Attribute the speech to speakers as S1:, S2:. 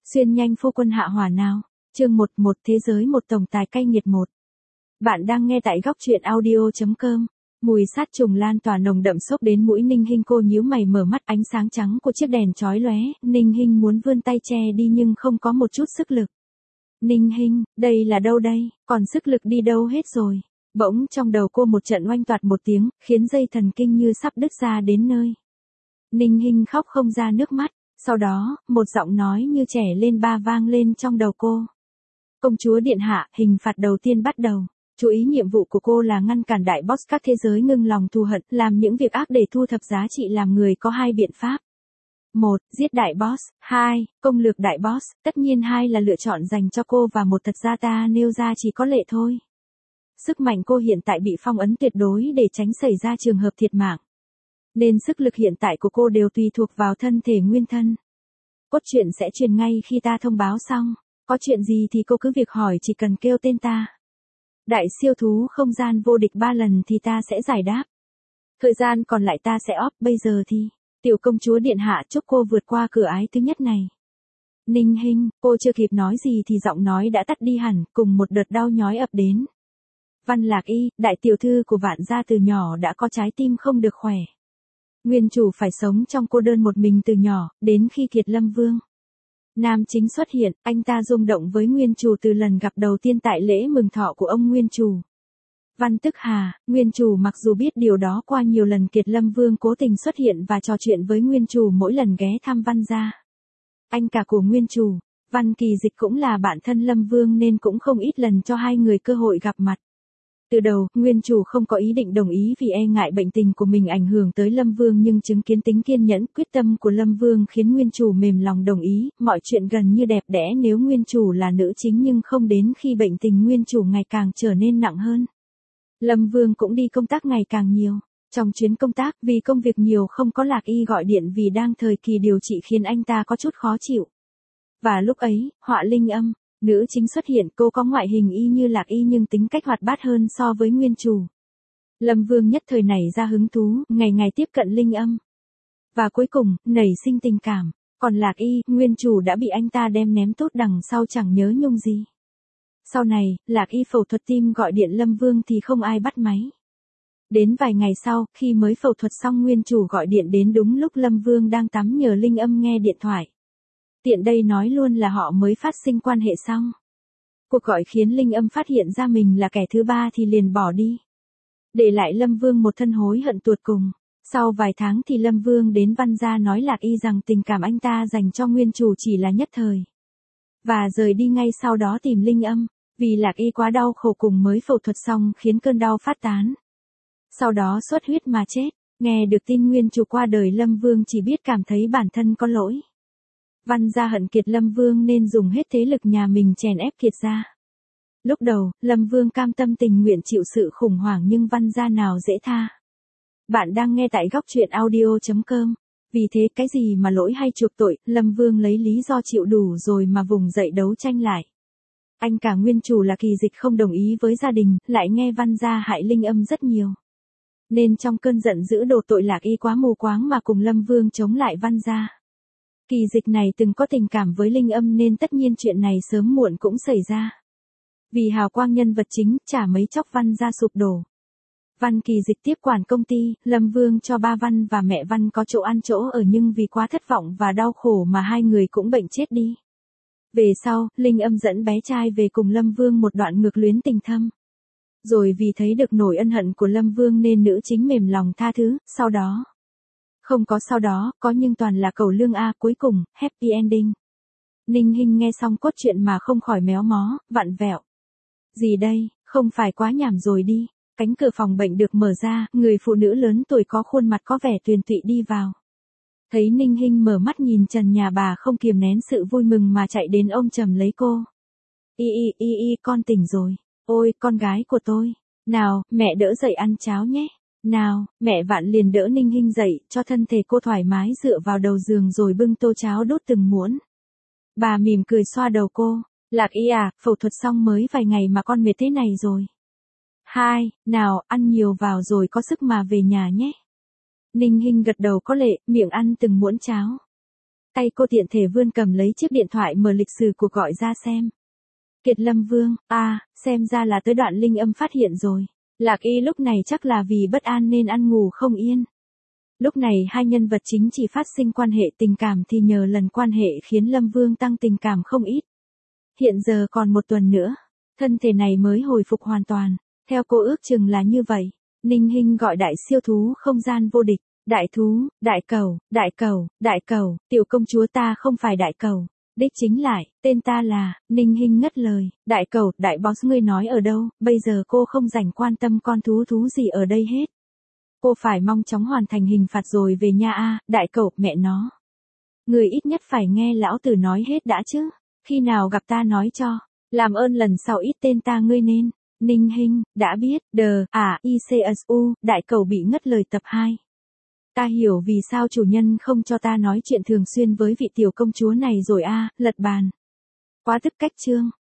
S1: Xuyên nhanh phu quân hạ hỏa nào. Chương 11 Thế giới một tổng tài cay nghiệt 1. Bạn đang nghe tại góc truyện audio.com. Mùi sát trùng lan tỏa nồng đậm xốc đến mũi Ninh Hinh, cô nhíu mày mở mắt, ánh sáng trắng của chiếc đèn chói lóe, Ninh Hinh muốn vươn tay che đi nhưng không có một chút sức lực. Ninh Hinh, đây là đâu đây, còn sức lực đi đâu hết rồi. Bỗng trong đầu cô một trận oanh toạt một tiếng, khiến dây thần kinh như sắp đứt ra đến nơi. Ninh Hinh khóc không ra nước mắt, sau đó, một giọng nói như trẻ lên ba vang lên trong đầu cô. Công chúa điện hạ, hình phạt đầu tiên bắt đầu. Chú ý, nhiệm vụ của cô là ngăn cản đại boss các thế giới ngưng lòng thù hận, làm những việc ác để thu thập giá trị làm người, có hai biện pháp. 1. Giết đại boss. 2. Công lược đại boss. Tất nhiên 2 là lựa chọn dành cho cô và 1 thật ra ta nêu ra chỉ có lệ thôi. Sức mạnh cô hiện tại bị phong ấn tuyệt đối để tránh xảy ra trường hợp thiệt mạng. Nên sức lực hiện tại của cô đều tùy thuộc vào thân thể nguyên thân. Cốt truyện sẽ truyền ngay khi ta thông báo xong. Có chuyện gì thì cô cứ việc hỏi, chỉ cần kêu tên ta. Đại siêu thú không gian vô địch 3 lần thì ta sẽ giải đáp. Thời gian còn lại ta sẽ off, bây giờ thì. Tiểu công chúa điện hạ, chúc cô vượt qua cửa ái thứ nhất này. Ninh Hinh, cô chưa kịp nói gì thì giọng nói đã tắt đi hẳn, cùng một đợt đau nhói ập đến. Văn Lạc Y, đại tiểu thư của Vạn gia từ nhỏ đã có trái tim không được khỏe. Nguyên chủ phải sống trong cô đơn một mình từ nhỏ, đến khi Kiệt Lâm Vương nam chính xuất hiện, anh ta rung động với nguyên chủ từ lần gặp đầu tiên tại lễ mừng thọ của ông nguyên chủ. Văn Tức Hà, nguyên chủ mặc dù biết điều đó qua nhiều lần Kiệt Lâm Vương cố tình xuất hiện và trò chuyện với nguyên chủ mỗi lần ghé thăm Văn gia. Anh cả của nguyên chủ, Văn Kỳ Dịch cũng là bạn thân Lâm Vương nên cũng không ít lần cho hai người cơ hội gặp mặt. Từ đầu, nguyên chủ không có ý định đồng ý vì e ngại bệnh tình của mình ảnh hưởng tới Lâm Vương, nhưng chứng kiến tính kiên nhẫn, quyết tâm của Lâm Vương khiến nguyên chủ mềm lòng đồng ý, mọi chuyện gần như đẹp đẽ nếu nguyên chủ là nữ chính, nhưng không đến khi bệnh tình nguyên chủ ngày càng trở nên nặng hơn. Lâm Vương cũng đi công tác ngày càng nhiều. Trong chuyến công tác, vì công việc nhiều không có Lạc Y gọi điện vì đang thời kỳ điều trị khiến anh ta có chút khó chịu. Và lúc ấy, Họa Linh Âm, nữ chính xuất hiện, cô có ngoại hình y như Lạc Y nhưng tính cách hoạt bát hơn so với nguyên chủ. Lâm Vương nhất thời nảy ra hứng thú, ngày ngày tiếp cận Linh Âm. Và cuối cùng, nảy sinh tình cảm. Còn Lạc Y, nguyên chủ đã bị anh ta đem ném tốt đằng sau chẳng nhớ nhung gì. Sau này, Lạc Y phẫu thuật tim gọi điện Lâm Vương thì không ai bắt máy. Đến vài ngày sau, khi mới phẫu thuật xong, nguyên chủ gọi điện đến đúng lúc Lâm Vương đang tắm nhờ Linh Âm nghe điện thoại. Tiện đây nói luôn là họ mới phát sinh quan hệ xong. Cuộc gọi khiến Linh Âm phát hiện ra mình là kẻ thứ ba thì liền bỏ đi. Để lại Lâm Vương một thân hối hận tột cùng. Sau vài tháng thì Lâm Vương đến Văn gia nói Lạc Y rằng tình cảm anh ta dành cho nguyên chủ chỉ là nhất thời. Và rời đi ngay sau đó tìm Linh Âm, vì Lạc Y quá đau khổ cùng mới phẫu thuật xong khiến cơn đau phát tán. Sau đó xuất huyết mà chết. Nghe được tin nguyên chủ qua đời, Lâm Vương chỉ biết cảm thấy bản thân có lỗi. Văn gia hận Kiệt Lâm Vương nên dùng hết thế lực nhà mình chèn ép Kiệt gia. Lúc đầu, Lâm Vương cam tâm tình nguyện chịu sự khủng hoảng nhưng Văn gia nào dễ tha. Bạn đang nghe tại góc truyện audio.com. Vì thế cái gì mà lỗi hay chuộc tội, Lâm Vương lấy lý do chịu đủ rồi mà vùng dậy đấu tranh lại. Anh cả nguyên chủ là Kỳ Dịch không đồng ý với gia đình, lại nghe Văn gia hại Linh Âm rất nhiều. Nên trong cơn giận dữ đổ tội Lạc Y quá mù quáng mà cùng Lâm Vương chống lại Văn gia. Kỳ Dịch này từng có tình cảm với Linh Âm nên tất nhiên chuyện này sớm muộn cũng xảy ra. Vì hào quang nhân vật chính, chả mấy chốc Văn gia sụp đổ. Văn Kỳ Dịch tiếp quản công ty, Lâm Vương cho ba Văn và mẹ Văn có chỗ ăn chỗ ở nhưng vì quá thất vọng và đau khổ mà hai người cũng bệnh chết đi. Về sau, Linh Âm dẫn bé trai về cùng Lâm Vương một đoạn ngược luyến tình thâm. Rồi vì thấy được nỗi ân hận của Lâm Vương nên nữ chính mềm lòng tha thứ, sau đó. Không có sau đó, có nhưng toàn là cầu lương A, cuối cùng, happy ending. Ninh Hinh nghe xong cốt truyện mà không khỏi méo mó, vặn vẹo. Gì đây, không phải quá nhảm rồi đi. Cánh cửa phòng bệnh được mở ra, người phụ nữ lớn tuổi có khuôn mặt có vẻ tuyền tụy đi vào. Thấy Ninh Hinh mở mắt nhìn trần nhà, bà không kiềm nén sự vui mừng mà chạy đến ôm chầm lấy cô. Con tỉnh rồi. Ôi, con gái của tôi. Nào, mẹ đỡ dậy ăn cháo nhé. Nào, mẹ Vạn liền đỡ Ninh Hinh dậy, cho thân thể cô thoải mái dựa vào đầu giường rồi bưng tô cháo đốt từng muỗng. Bà mỉm cười xoa đầu cô. Lạc Y à, phẫu thuật xong mới vài ngày mà con mệt thế này rồi. Nào, ăn nhiều vào rồi có sức mà về nhà nhé. Ninh Hinh gật đầu có lệ, miệng ăn từng muỗng cháo. Tay cô tiện thể vươn cầm lấy chiếc điện thoại mở lịch sử cuộc gọi ra xem. Kiệt Lâm Vương, xem ra là tới đoạn linh âm phát hiện rồi. Lạc Y lúc này chắc là vì bất an nên ăn ngủ không yên. Lúc này hai nhân vật chính chỉ phát sinh quan hệ tình cảm thì nhờ lần quan hệ khiến Lâm Vương tăng tình cảm không ít. Hiện giờ còn một tuần nữa, thân thể này mới hồi phục hoàn toàn. Theo cô ước chừng là như vậy. Ninh Hinh gọi đại siêu thú không gian vô địch. Đại thú, đại cầu, đại cầu, đại cầu, tiểu công chúa ta không phải đại cầu. Đích chính lại, tên ta là, Ninh Hinh ngất lời, đại cầu, đại boss ngươi nói ở đâu, bây giờ cô không rảnh quan tâm con thú gì ở đây hết. Cô phải mong chóng hoàn thành hình phạt rồi về nhà đại cầu, mẹ nó. Người ít nhất phải nghe lão tử nói hết đã chứ, khi nào gặp ta nói cho, làm ơn lần sau ít tên ta ngươi nên. Ninh Hinh, đã biết, ICSU, đại cầu bị ngất lời tập 2. Ta hiểu vì sao chủ nhân không cho ta nói chuyện thường xuyên với vị tiểu công chúa này rồi lật bàn. Quá tức cách chương.